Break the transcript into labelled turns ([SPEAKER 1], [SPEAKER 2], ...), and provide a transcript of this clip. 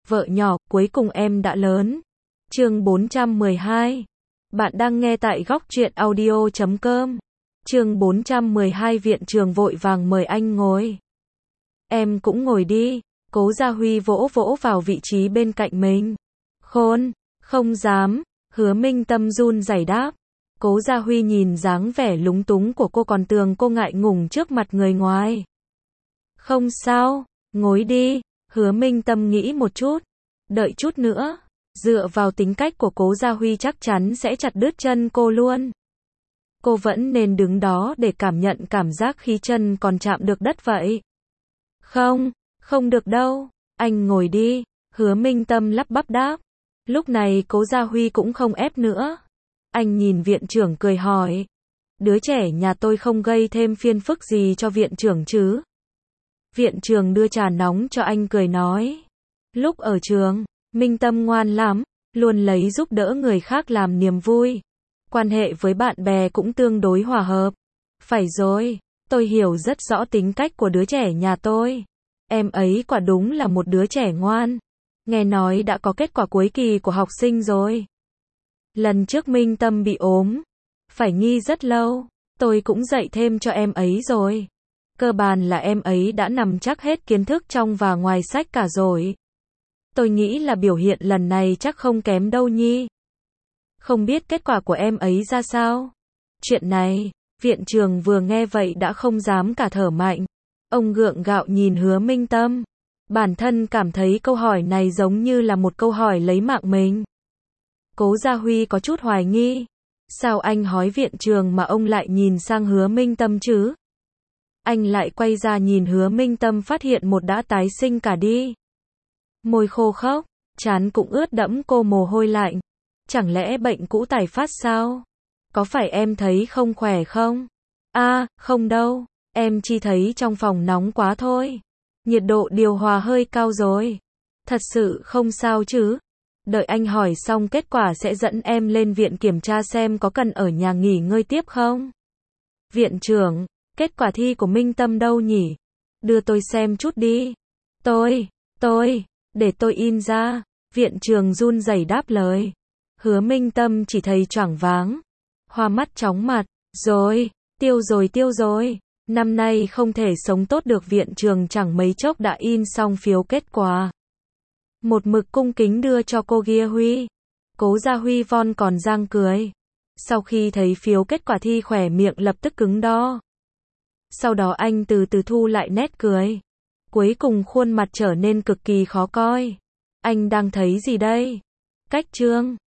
[SPEAKER 1] Vợ nhỏ, cuối cùng em đã lớn. Chương 412. Bạn đang nghe tại góc truyện audio.com. Chương 412 viện trưởng vội vàng mời anh ngồi. Em cũng ngồi đi. Cố Gia Huy vỗ vỗ vào vị trí bên cạnh mình. Khôn, không dám. Hứa Minh Tâm run rẩy đáp. Cố Gia Huy nhìn dáng vẻ lúng túng của cô còn tưởng cô ngại ngùng trước mặt người ngoài. Không sao, ngồi đi. Hứa Minh Tâm nghĩ một chút. Đợi chút nữa. Dựa vào tính cách của Cố Gia Huy chắc chắn sẽ chặt đứt chân cô luôn. Cô vẫn nên đứng đó để cảm nhận cảm giác khi chân còn chạm được đất vậy. Không, không được đâu. Anh ngồi đi. Hứa Minh Tâm lắp bắp đáp. Lúc này Cố Gia Huy cũng không ép nữa. Anh nhìn viện trưởng cười hỏi. Đứa trẻ nhà tôi không gây thêm phiền phức gì cho viện trưởng chứ? Viện trưởng đưa trà nóng cho anh cười nói. Lúc ở trường, Minh Tâm ngoan lắm, luôn lấy giúp đỡ người khác làm niềm vui. Quan hệ với bạn bè cũng tương đối hòa hợp. Phải rồi, tôi hiểu rất rõ tính cách của đứa trẻ nhà tôi. Em ấy quả đúng là một đứa trẻ ngoan. Nghe nói đã có kết quả cuối kỳ của học sinh rồi. Lần trước Minh Tâm bị ốm, phải nghi rất lâu, tôi cũng dạy thêm cho em ấy rồi. Cơ bản là em ấy đã nắm chắc hết kiến thức trong và ngoài sách cả rồi. Tôi nghĩ là biểu hiện lần này chắc không kém đâu nhi. Không biết kết quả của em ấy ra sao? Chuyện này, viện trưởng vừa nghe vậy đã không dám cả thở mạnh. Ông gượng gạo nhìn Hứa Minh Tâm. Bản thân cảm thấy câu hỏi này giống như là một câu hỏi lấy mạng mình. Cố Gia Huy có chút hoài nghi. Sao anh hỏi viện trưởng mà ông lại nhìn sang Hứa Minh Tâm chứ? Anh lại quay ra nhìn Hứa Minh Tâm phát hiện một đã tái sinh cả đi. Môi khô khốc, trán cũng ướt đẫm cô mồ hôi lạnh. Chẳng lẽ bệnh cũ tái phát sao? Có phải em thấy không khỏe không? Không đâu, em chỉ thấy trong phòng nóng quá thôi. Nhiệt độ điều hòa hơi cao rồi. Thật sự không sao chứ? Đợi anh hỏi xong kết quả sẽ dẫn em lên viện kiểm tra xem có cần ở nhà nghỉ ngơi tiếp không? Viện trưởng, kết quả thi của Minh Tâm đâu nhỉ? Đưa tôi xem chút đi. Để tôi in ra. Viện trưởng run rẩy đáp lời. Hứa Minh Tâm chỉ thấy choáng váng. Hoa mắt chóng mặt. Tiêu rồi. Năm nay không thể sống tốt được, viện trưởng chẳng mấy chốc đã in xong phiếu kết quả. Một mực cung kính đưa cho cô Gia Huy. Cố Gia Huy von còn giang cười. Sau khi thấy phiếu kết quả thi khỏe miệng lập tức cứng đo. Sau đó anh từ từ thu lại nét cười. Cuối cùng khuôn mặt trở nên cực kỳ khó coi. Anh đang thấy gì đây? Cách chương